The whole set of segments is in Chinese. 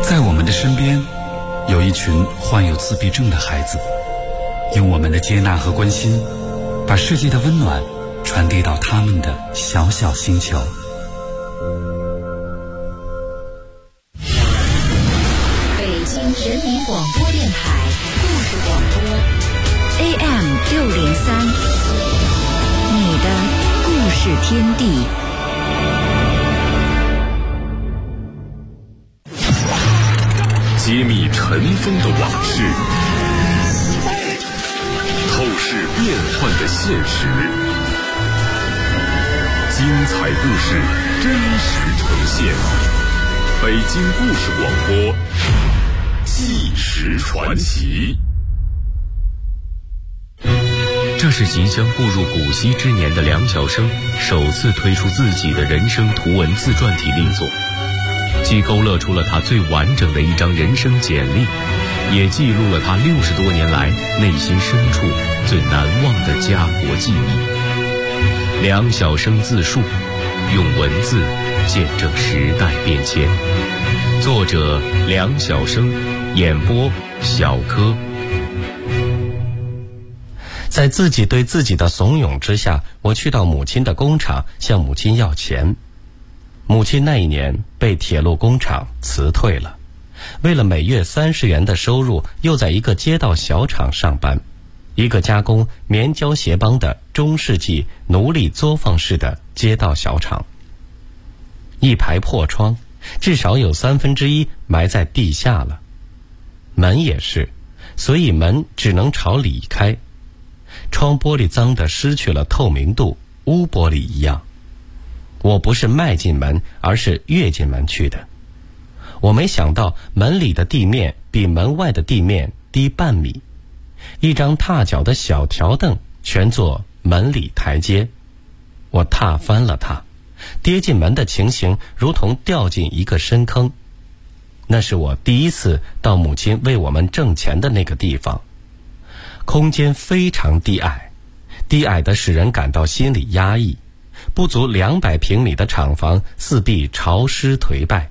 在我们的身边，有一群患有自闭症的孩子，用我们的接纳和关心，把世界的温暖传递到他们的小小星球。 北京人民广播电台故事广播 AM603，你的故事天地。 揭秘尘封的往事，透视变幻的现实，精彩故事真实呈现。北京故事广播，纪实传奇。 这是即将步入古稀之年的梁晓声首次推出自己的人生图文自传体力作，既勾勒出了他最完整的一张人生简历，也记录了他60多年来内心深处最难忘的家国记忆。梁晓声自述，用文字见证时代变迁。作者梁晓声，演播小柯。 在自己对自己的怂恿之下，我去到母亲的工厂向母亲要钱。母亲那一年被铁路工厂辞退了，为了每月30元的收入，又在一个街道小厂上班，一个加工棉胶鞋帮的中世纪奴隶作坊式的街道小厂。一排破窗，至少有1/3埋在地下了，门也是，所以门只能朝里开。窗玻璃脏得失去了透明度，污玻璃一样。我不是迈进门，而是跃进门去的。我没想到门里的地面比门外的地面低半米，一张踏脚的小条凳全做门里台阶。我踏翻了它，跌进门的情形如同掉进一个深坑。那是我第一次到母亲为我们挣钱的那个地方。空间非常低矮，低矮的使人感到心里压抑。不足200平米的厂房四壁潮湿颓败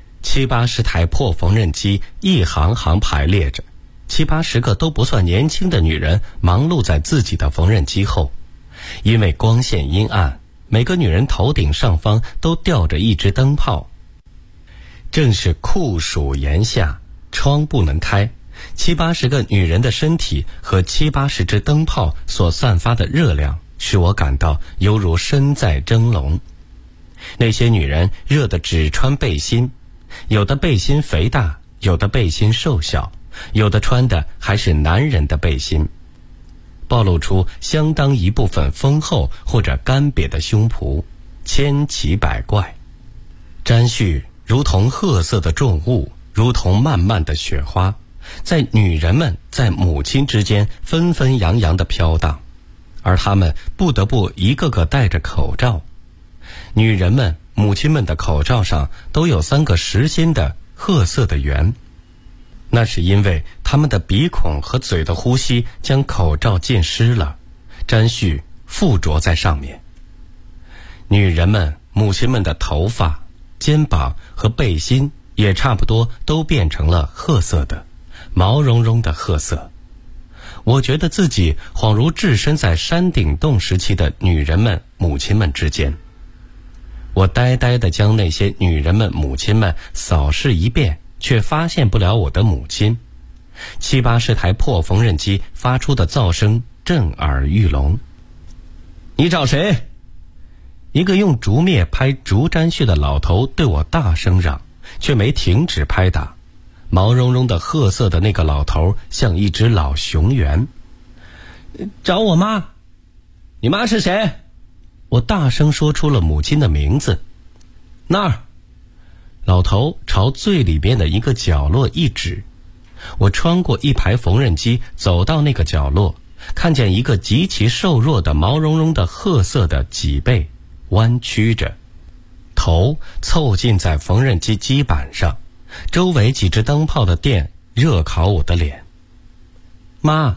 ，70、80台破缝纫机一行行排列着，70、80个都不算年轻的女人忙碌在自己的缝纫机后。因为光线阴暗，每个女人头顶上方都吊着一只灯泡。正是酷暑炎夏，窗不能开，70、80个女人的身体和70、80只灯泡所散发的热量，使我感到犹如身在蒸笼。那些女人热得只穿背心，有的背心肥大，有的背心瘦小，有的穿的还是男人的背心，暴露出相当一部分丰厚或者干瘪的胸脯，千奇百怪。毡絮如同褐色的重物，如同漫漫的雪花，在女人们在母亲之间纷纷扬扬地飘荡，而她们不得不一个个戴着口罩。女人们、母亲们的口罩上都有3个实心的褐色的圆，那是因为她们的鼻孔和嘴的呼吸将口罩浸湿了，毡絮附着在上面。女人们、母亲们的头发、肩膀和背心也差不多都变成了褐色的，毛茸茸的褐色。我觉得自己恍如置身在山顶洞时期的女人们、母亲们之间。我呆呆地将那些女人们、母亲们扫视一遍，却发现不了我的母亲。70、80台破缝纫机发出的噪声震耳欲聋。你找谁？一个用竹篾拍竹毡絮的老头对我大声嚷，却没停止拍打。毛茸茸的褐色的那个老头像一只老熊猿。找我妈。你妈是谁？我大声说出了母亲的名字。那儿。老头朝最里面的一个角落一指。我穿过一排缝纫机走到那个角落，看见一个极其瘦弱的毛茸茸的褐色的脊背弯曲着，头凑近在缝纫机基板上，周围几只灯泡的电热烤我的脸。妈，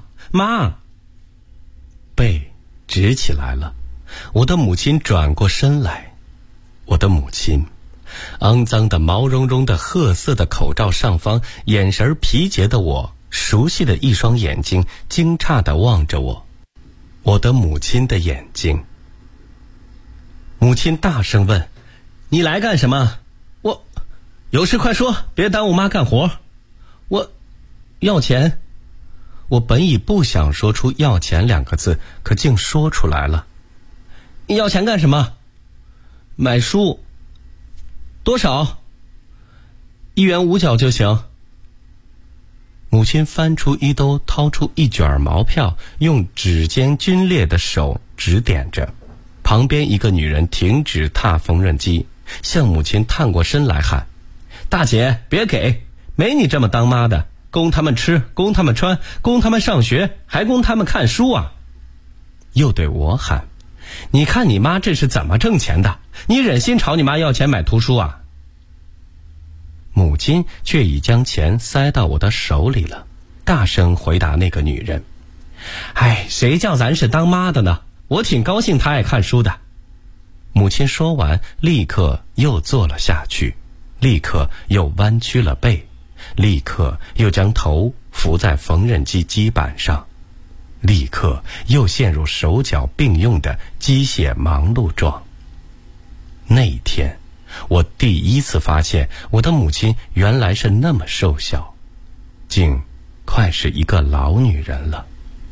背直起来了。我的母亲转过身来，我的母亲， 肮脏的毛茸茸的褐色的口罩上方，眼神疲竭的我，熟悉的一双眼睛惊诧地望着我，我的母亲的眼睛。母亲大声问：你来干什么？我有事快说，别耽误妈干活。我要钱。我本已不想说出要钱2个字，可竟说出来了。你要钱干什么？买书。多少？1元5角就行。母亲翻出衣兜，掏出一卷毛票，用指尖皲裂的手指点着。旁边一个女人停止踏缝纫机，向母亲探过身来喊：大姐，别给，没你这么当妈的，供他们吃，供他们穿，供他们上学，还供他们看书啊。又对我喊：你看你妈这是怎么挣钱的？你忍心朝你妈要钱买图书啊？母亲却已将钱塞到我的手里了，大声回答那个女人：哎，谁叫咱是当妈的呢？我挺高兴她爱看书的。母亲说完，立刻又坐了下去，立刻又弯曲了背，立刻又将头伏在缝纫机机板上，立刻又陷入手脚并用的机械忙碌状。那一天，我第一次发现我的母亲原来是那么瘦小，竟快是一个老女人了。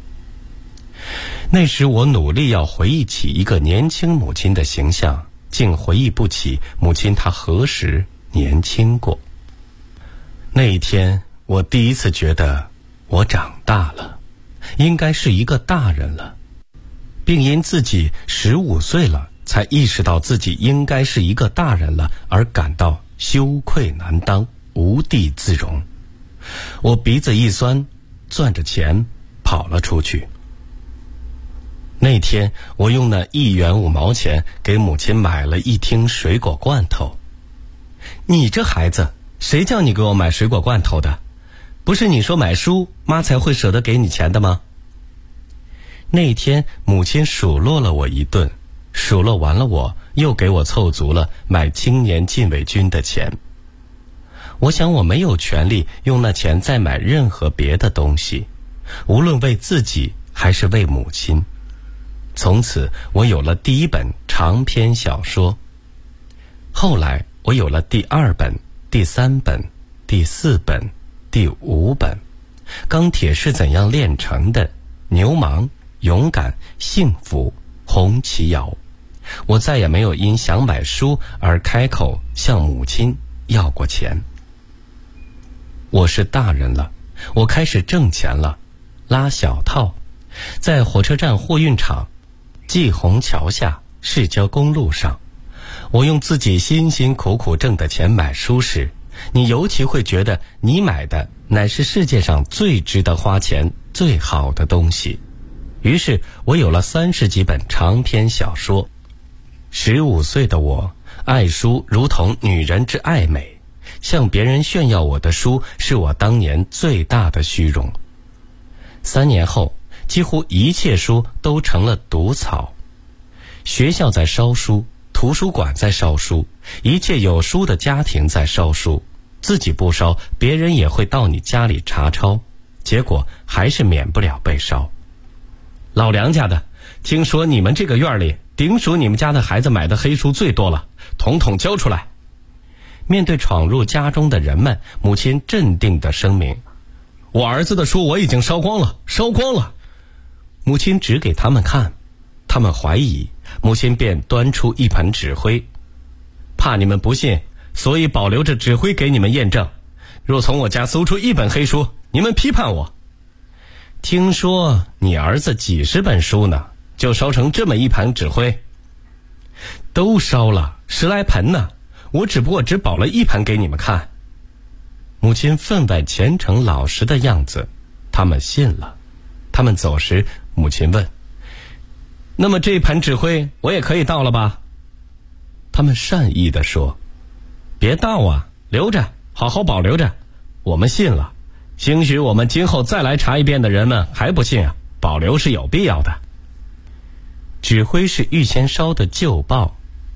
那时我努力要回忆起一个年轻母亲的形象，竟回忆不起母亲她何时年轻过。那一天，我第一次觉得我长大了，应该是一个大人了，并因自己15岁了才意识到自己应该是一个大人了而感到羞愧难当，无地自容。我鼻子一酸，攥着钱跑了出去。那天我用那1元5毛钱给母亲买了1听水果罐头。你这孩子，谁叫你给我买水果罐头的？不是你说买书，妈才会舍得给你钱的吗？那天母亲数落了我一顿，数落完了我又给我凑足了买青年禁卫军的钱。我想我没有权利用那钱再买任何别的东西，无论为自己还是为母亲。从此我有了第1本长篇小说，后来我有了第2本、第3本、第4本、第5本。钢铁是怎样炼成的？牛虻、勇敢、幸福、红旗摇。我再也没有因想买书而开口向母亲要过钱。我是大人了，我开始挣钱了，拉小套，在火车站货运场、济虹桥下、市郊公路上，我用自己辛辛苦苦挣的钱买书时，你尤其会觉得你买的乃是世界上最值得花钱、最好的东西。于是我有了30几本长篇小说。15岁的我爱书如同女人之爱美，向别人炫耀我的书是我当年最大的虚荣。3年后，几乎一切书都成了毒草。学校在烧书，图书馆在烧书，一切有书的家庭在烧书。自己不烧，别人也会到你家里查抄，结果还是免不了被烧。老梁家的，听说你们这个院里顶属你们家的孩子买的黑书最多了，统统交出来。面对闯入家中的人们，母亲镇定地声明：我儿子的书我已经烧光了，烧光了。母亲指给他们看，他们怀疑，母亲便端出一盆纸灰，怕你们不信，所以保留着纸灰给你们验证。若从我家搜出1本黑书，你们批判我。听说你儿子几10本书呢，就烧成这么一盆纸灰？都烧了10来盆呢，我只不过只保了1盆给你们看。母亲分外虔诚老实的样子，他们信了。他们走时，母亲问：那么这盆纸灰我也可以倒了吧？他们善意地说：别倒啊，留着，好好保留着，我们信了。兴许我们今后再来查一遍的人们还不信啊，保留是有必要的。纸灰是预先烧的旧报，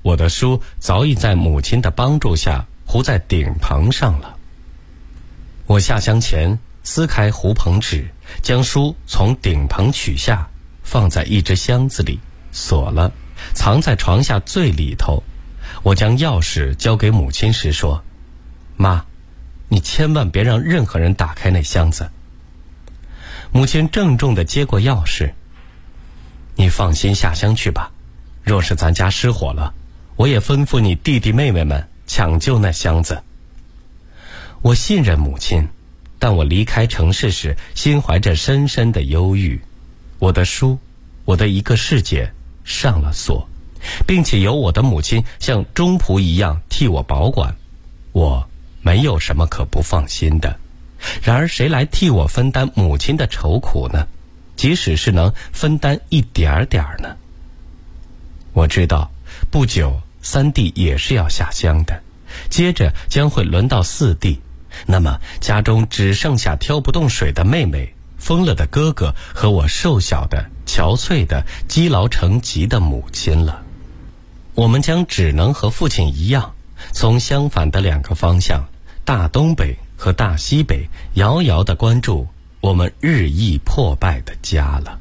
我的书早已在母亲的帮助下糊在顶棚上了。我下乡前撕开糊棚纸，将书从顶棚取下，放在一只箱子里，锁了，藏在床下最里头。我将钥匙交给母亲时说：“妈，你千万别让任何人打开那箱子。”母亲郑重地接过钥匙：“你放心下乡去吧，若是咱家失火了，我也吩咐你弟弟妹妹们抢救那箱子。”我信任母亲，但我离开城市时心怀着深深的忧郁。我的书，我的一个世界上了锁，并且由我的母亲像中仆一样替我保管，我没有什么可不放心的。然而谁来替我分担母亲的愁苦呢？即使是能分担一点点呢？我知道不久三弟也是要下乡的，接着将会轮到四弟，那么家中只剩下挑不动水的妹妹，疯了的哥哥和我瘦小的憔悴的积劳成疾的母亲了。我们将只能和父亲一样，从相反的两个方向，大东北和大西北，遥遥地关注我们日益破败的家了。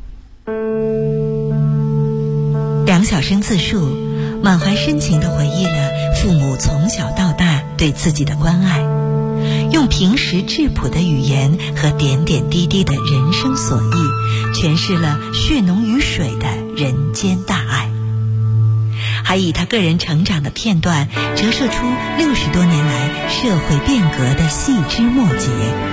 梁晓声自述，满怀深情地回忆了父母从小到大对自己的关爱，用平实质朴的语言和点点滴滴的人生所忆，诠释了血浓于水的人间大爱，还以他个人成长的片段折射出60多年来社会变革的细枝末节。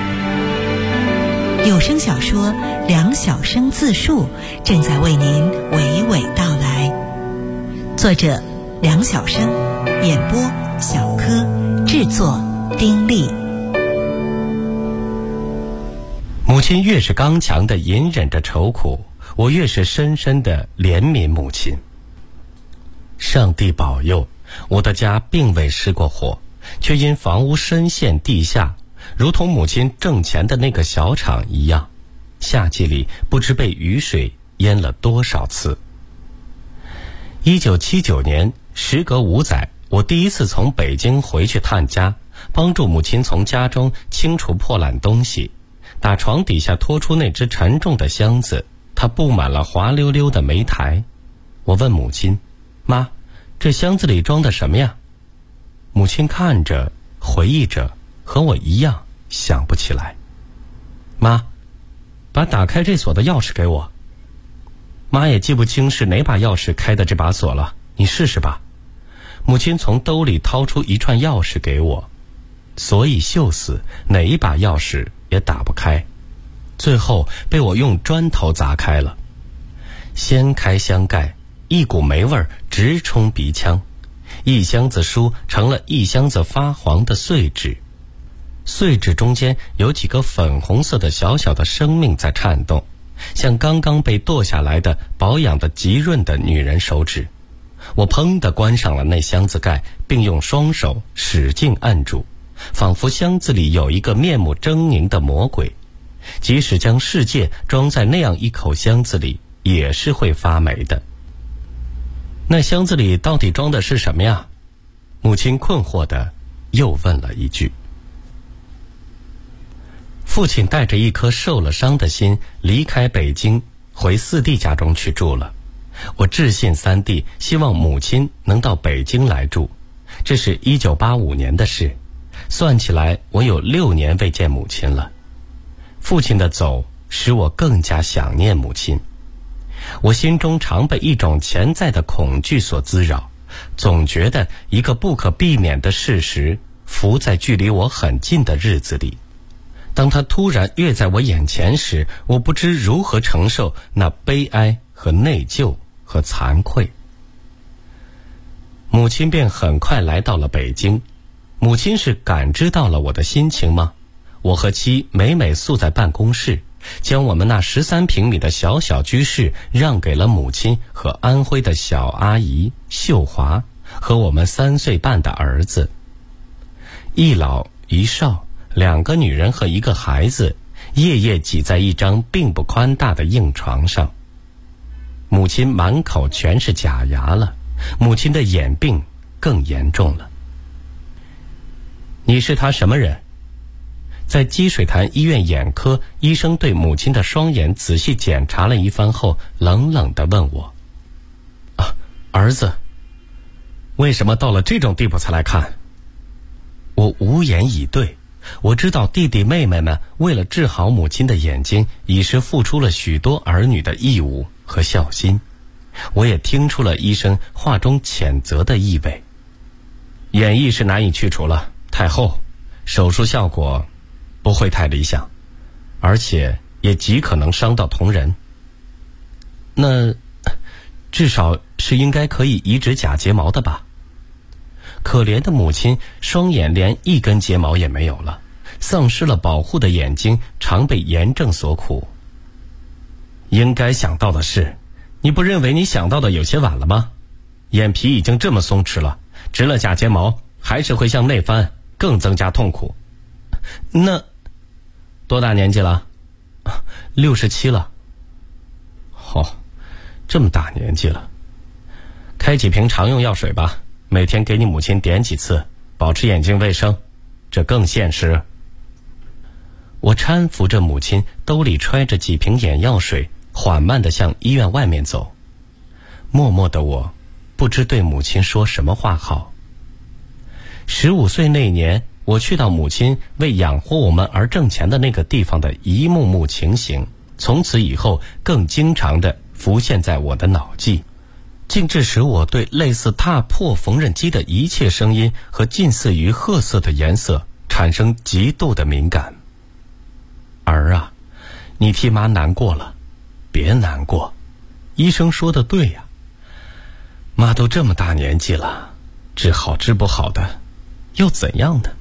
有声小说《梁晓声自述》正在为您娓娓道来，作者梁晓声，演播小柯，制作丁力。 母亲越是刚强地隐忍着愁苦，我越是深深地怜悯母亲。上帝保佑，我的家并未失过火，却因房屋深陷地下，如同母亲挣钱的那个小厂一样，夏季里不知被雨水淹了多少次。1979年，时隔5载，我第一次从北京回去探家，帮助母亲从家中清除破烂东西，打床底下拖出那只沉重的箱子，它布满了滑溜溜的煤台。我问母亲：“妈，这箱子里装的什么呀？”母亲看着，回忆着，和我一样想不起来。妈，把打开这锁的钥匙给我。妈也记不清是哪把钥匙开的这把锁了，你试试吧。母亲从兜里掏出一串钥匙给我，锁已锈死，哪一把钥匙也打不开，最后被我用砖头砸开了。掀开箱盖，一股霉味直冲鼻腔，一箱子书成了一箱子发黄的碎纸，碎纸中间有几个粉红色的小小的生命在颤动，像刚刚被剁下来的保养的极润的女人手指。我砰地关上了那箱子盖，并用双手使劲按住，仿佛箱子里有一个面目狰狞的魔鬼，即使将世界装在那样一口箱子里，也是会发霉的。那箱子里到底装的是什么呀？母亲困惑地又问了一句。父亲带着一颗受了伤的心离开北京，回四弟家中去住了。我致信三弟，希望母亲能到北京来住。这是1985年的事，算起来我有6年未见母亲了。父亲的走使我更加想念母亲，我心中常被一种潜在的恐惧所滋扰，总觉得一个不可避免的事实浮在距离我很近的日子里。当它突然跃在我眼前时，我不知如何承受那悲哀和内疚和惭愧。母亲便很快来到了北京。母亲是感知到了我的心情吗？我和妻每每宿在办公室，将我们那13平米的小小居室让给了母亲和安徽的小阿姨秀华和我们3岁半的儿子。一老一少，2个女人和1个孩子，夜夜挤在一张并不宽大的硬床上。母亲满口全是假牙了， 母亲的眼病更严重了。你是他什么人？在积水潭医院眼科，医生对母亲的双眼仔细检查了一番后，冷冷地问我：儿子，为什么到了这种地步才来看？我无言以对。我知道弟弟妹妹们为了治好母亲的眼睛，已是付出了许多儿女的义务和孝心。我也听出了医生话中谴责的意味。眼翳是难以去除了，太厚，手术效果不会太理想，而且也极可能伤到瞳仁。那至少是应该可以移植假睫毛的吧？可怜的母亲双眼连一根睫毛也没有了，丧失了保护的眼睛常被炎症所苦。应该想到的是，你不认为你想到的有些晚了吗？眼皮已经这么松弛了，植了假睫毛还是会向内翻，更增加痛苦。那多大年纪了？67了。这么大年纪了，开几瓶常用药水吧，每天给你母亲点几次，保持眼睛卫生，这更现实。我搀扶着母亲，兜里揣着几瓶眼药水，缓慢地向医院外面走。默默的我不知对母亲说什么话好。15岁那年，我去到母亲为养活我们而挣钱的那个地方的一幕幕情形，从此以后更经常地浮现在我的脑际，竟致使我对类似踏破缝纫机的一切声音和近似于褐色的颜色产生极度的敏感。儿啊，你替妈难过了，别难过，医生说的对呀，妈都这么大年纪了，治好治不好的又怎样呢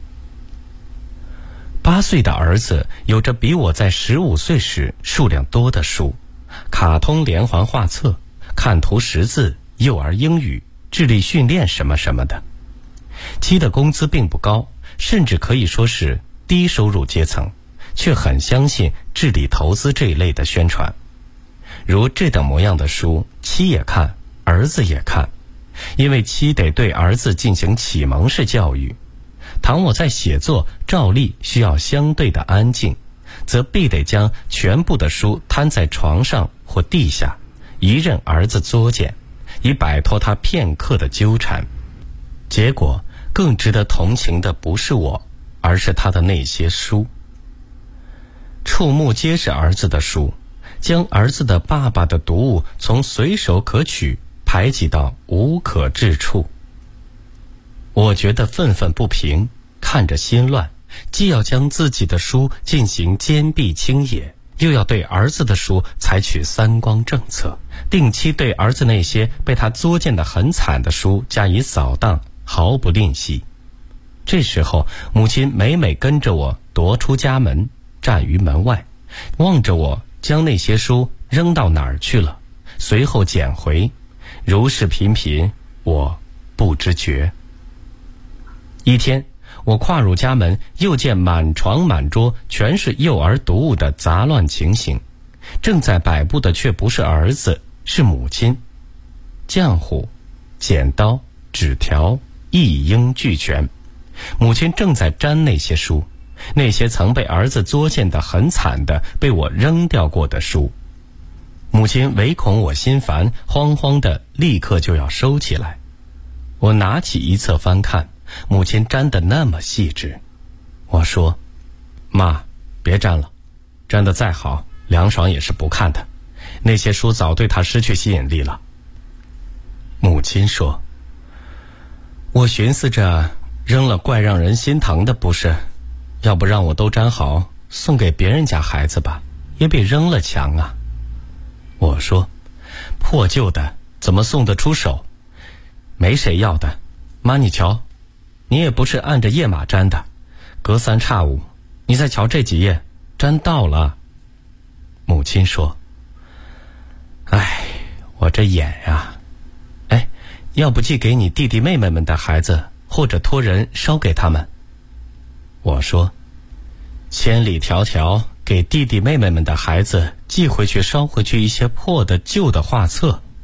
？8岁的儿子有着比我在15岁时数量多的书，卡通连环画册，看图识字，幼儿英语，智力训练什么什么的。其的工资并不高，甚至可以说是低收入阶层，却很相信智力投资这一类的宣传。如这等模样的书，妻也看，儿子也看，因为妻得对儿子进行启蒙式教育。倘我在写作，照例需要相对的安静，则必得将全部的书摊在床上或地下，一任儿子作践，以摆脱他片刻的纠缠。结果更值得同情的不是我，而是他的那些书。触目皆是儿子的书，将儿子的爸爸的读物从随手可取排挤到无可治处。我觉得愤愤不平，看着心乱，既要将自己的书进行坚壁清野，又要对儿子的书采取三光政策，定期对儿子那些被他作践得很惨的书加以扫荡，毫不吝惜。这时候母亲每每跟着我踱出家门，站于门外，望着我将那些书扔到哪儿去了，随后捡回，如是频频，我不知觉。一天我跨入家门，又见满床满桌全是幼儿读物的杂乱情形，正在摆布的却不是儿子，是母亲。浆糊、剪刀、纸条一应俱全，母亲正在粘那些书，那些曾被儿子作践得很惨的被我扔掉过的书。母亲唯恐我心烦，慌慌的立刻就要收起来。我拿起一册翻看，母亲粘得那么细致。我说：妈，别粘了，粘得再好，梁爽也是不看的，那些书早对他失去吸引力了。母亲说：我寻思着扔了怪让人心疼的，不是？要不让我都粘好，送给别人家孩子吧，也比扔了强啊。我说：破旧的怎么送得出手？没谁要的。妈，你瞧，你也不是按着页码粘的，隔三差五，你再瞧这几页，粘到了。母亲说：哎，我这眼呀，要不寄给你弟弟妹妹们的孩子，或者托人捎给他们。我说：千里迢迢给弟弟妹妹们的孩子寄回去，捎回去一些破的旧的画册，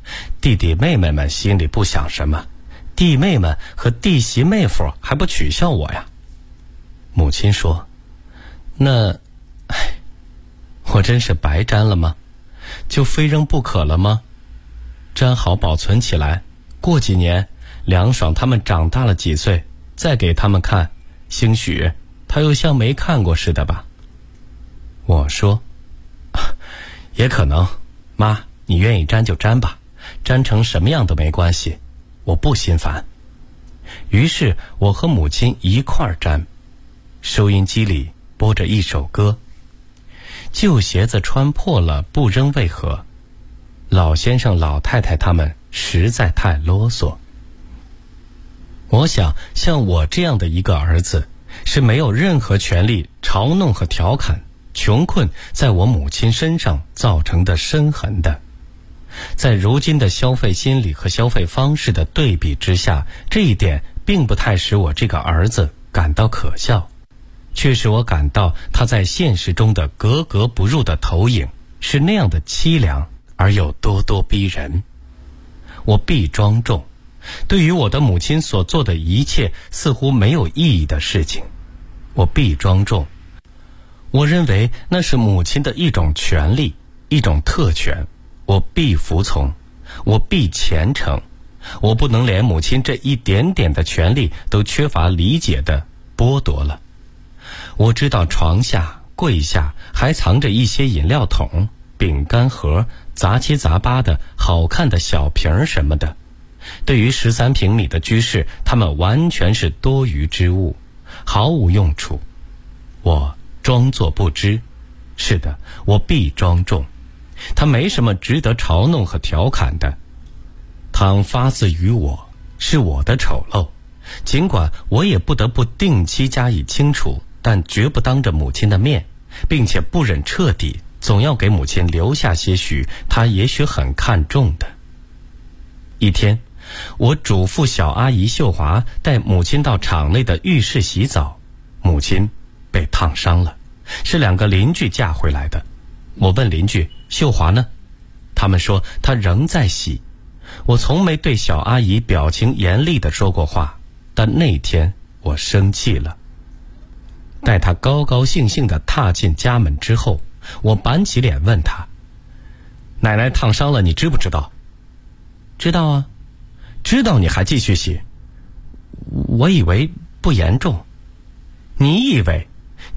弟弟妹妹们心里不想什么，弟妹们和弟媳妹夫还不取笑我呀。母亲说，那我真是白粘了吗？就非扔不可了吗？粘好保存起来，过几年梁爽他们长大了几岁，再给他们看，兴许他又像没看过似的吧。我说，也可能，妈，你愿意粘就粘吧，粘成什么样都没关系，我不心烦。于是我和母亲一块儿粘，收音机里播着一首歌，旧鞋子穿破了不扔为何？老先生老太太他们实在太啰嗦。我想像我这样的一个儿子，是没有任何权利嘲弄和调侃穷困在我母亲身上造成的深痕的。在如今的消费心理和消费方式的对比之下，这一点并不太使我这个儿子感到可笑，却使我感到他在现实中的格格不入的投影是那样的凄凉而又咄咄逼人。我必庄重，对于我的母亲所做的一切似乎没有意义的事情，我必庄重。我认为那是母亲的一种权利，一种特权，我必服从，我必虔诚，我不能连母亲这一点点的权利都缺乏理解的剥夺了。我知道床下柜下还藏着一些饮料桶、饼干盒、杂七杂八的好看的小瓶什么的，对于13平米的居室，它们完全是多余之物，毫无用处。我装作不知，是的，我必庄重，它没什么值得嘲弄和调侃的。倘发自于我，是我的丑陋，尽管我也不得不定期加以清除，但绝不当着母亲的面，并且不忍彻底，总要给母亲留下些许她也许很看重的。一天，我嘱咐小阿姨秀华带母亲到厂内的浴室洗澡，母亲被烫伤了，是2个邻居嫁回来的。我问邻居秀华呢？他们说她仍在洗。我从没对小阿姨表情严厉地说过话，但那天我生气了。待她高高兴兴地踏进家门之后，我板起脸问她，奶奶烫伤了，你知不知道？知道啊。知道你还继续洗？我以为不严重。你以为？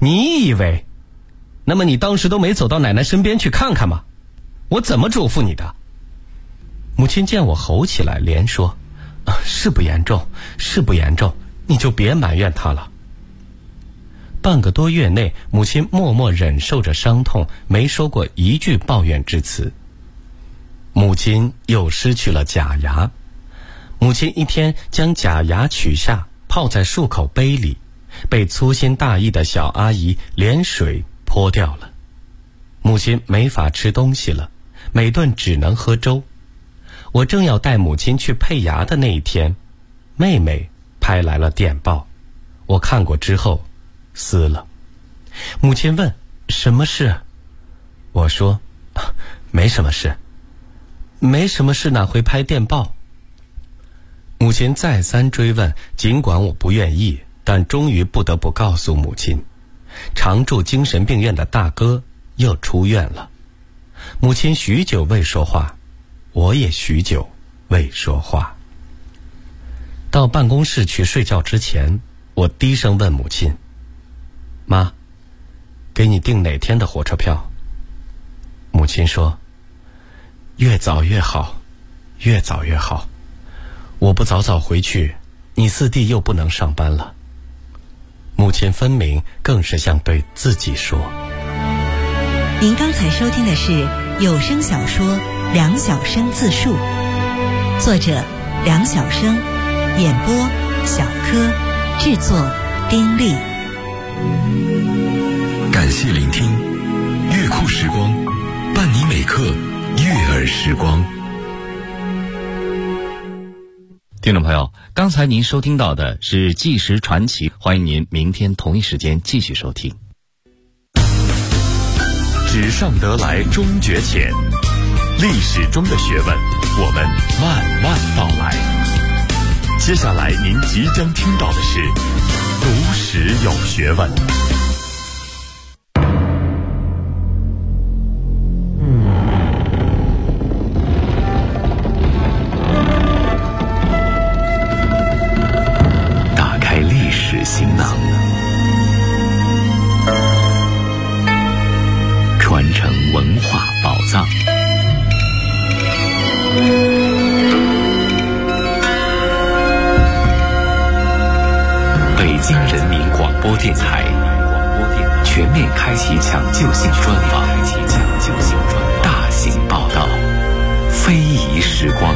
那么你当时都没走到奶奶身边去看看吗？我怎么嘱咐你的？母亲见我吼起来，连说，是不严重，你就别埋怨她了。半个多月内，母亲默默忍受着伤痛，没说过一句抱怨之词。母亲又失去了假牙，母亲一天将假牙取下，泡在漱口杯里，被粗心大意的小阿姨连水泼掉了。母亲没法吃东西了，每顿只能喝粥。我正要带母亲去配牙的那一天，妹妹拍来了电报，我看过之后撕了。母亲问什么事？我说没什么事。没什么事哪会拍电报？母亲再三追问，尽管我不愿意，但终于不得不告诉母亲，常住精神病院的大哥又出院了。母亲许久未说话，我也许久未说话。到办公室去睡觉之前，我低声问母亲，妈，给你订哪天的火车票？母亲说，越早越好，越早越好。我不早早回去，你四弟又不能上班了。母亲分明更是像对自己说。 您刚才收听的是有声小说《梁晓声自述》，作者梁晓声，演播小柯，制作丁力。 感谢聆听，乐库时光，伴你每刻悦耳时光。 听众朋友，刚才您收听到的是纪实传奇，欢迎您明天同一时间继续收听。 纸上得来终觉浅， 历史中的学问，我们慢慢道来。接下来您即将听到的是读史有学问。 打开历史行囊，传承文化宝藏。北京人民广播电台全面开启抢救性专访，大型报道，非遗时光。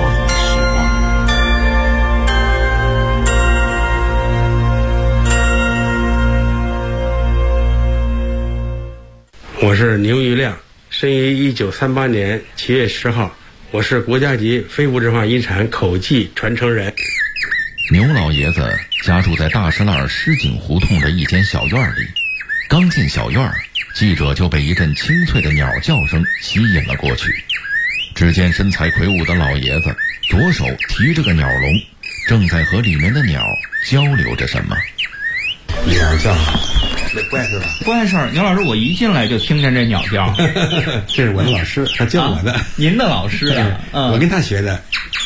我是牛玉亮，生于1938年7月10号，我是国家级非物质文化遗产口技传承人。 牛老爷子家住在大石栏狮井胡同的一间小院里，刚进小院，记者就被一阵清脆的鸟叫声吸引了过去。只见身材魁梧的老爷子左手提着个鸟笼，正在和里面的鸟交流着什么。 鸟叫，那怪事吧？ 怪事儿，牛老师，我一进来就听见这鸟叫。 这是我的老师，他教我的。 您的老师啊？ 我跟他学的。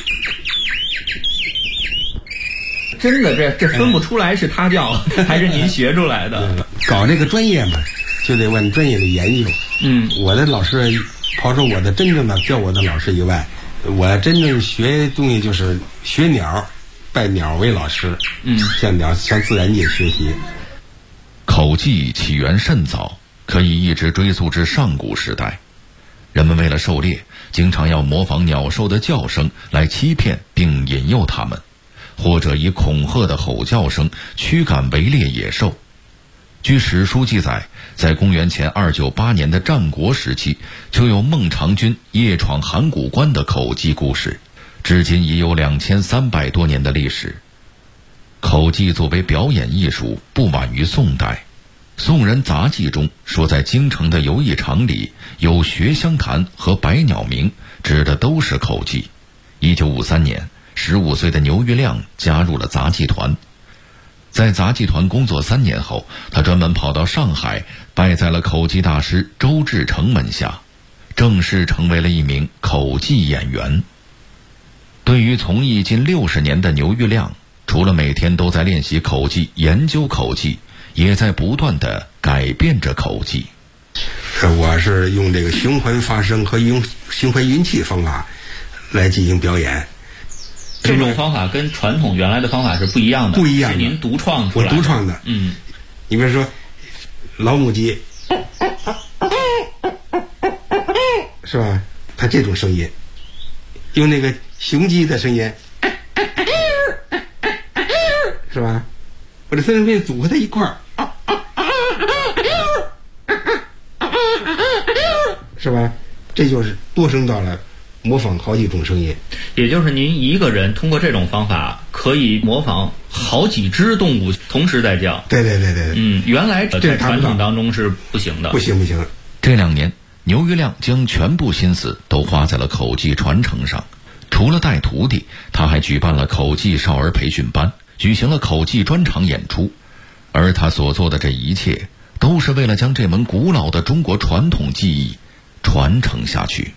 真的，这分不出来是他教还是您学出来的。 搞这个专业嘛，就得问专业的研究。我的老师，刨出我的真正的教我的老师以外，我真正学东西就是学鸟，拜鸟为老师。向自然界学习。 口技起源甚早，可以一直追溯至上古时代。人们为了狩猎，经常要模仿鸟兽的叫声来欺骗并引诱它们，或者以恐吓的吼叫声驱赶围猎野兽。据史书记载，在公元前298年的战国时期，就有孟尝君夜闯函谷关的口技故事，至今已有2300多年的历史。口技作为表演艺术，不晚于宋代。宋人杂记中说，在京城的游艺场里有学香坛和百鸟鸣，指的都是口技。1953年，15岁的牛玉亮加入了杂技团。在杂技团工作3年后，他专门跑到上海，拜在了口技大师周志成门下，正式成为了一名口技演员。对于从艺近60年的牛玉亮，除了每天都在练习口技、研究口技，也在不断地改变着口技。 我是用这个循环发声和用循环运气方法来进行表演。 这种方法跟传统原来的方法是不一样的， 不一样的， 是您独创出来的。 我独创的。你比如说老母鸡，是吧？它这种声音，用那个雄鸡的声音，是吧？我这三声变组合在一块儿，是吧？这就是多声道了，模仿好几种声音。 也就是您一个人通过这种方法可以模仿好几只动物同时在叫。 对。 原来在传统当中是不行的。不行。 这2年，牛玉亮将全部心思都花在了口技传承上。除了带徒弟，他还举办了口技少儿培训班，举行了口技专场演出。而他所做的这一切，都是为了将这门古老的中国传统技艺传承下去。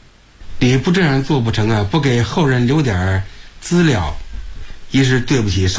你不这样做不成啊，不给后人留点资料，一是对不起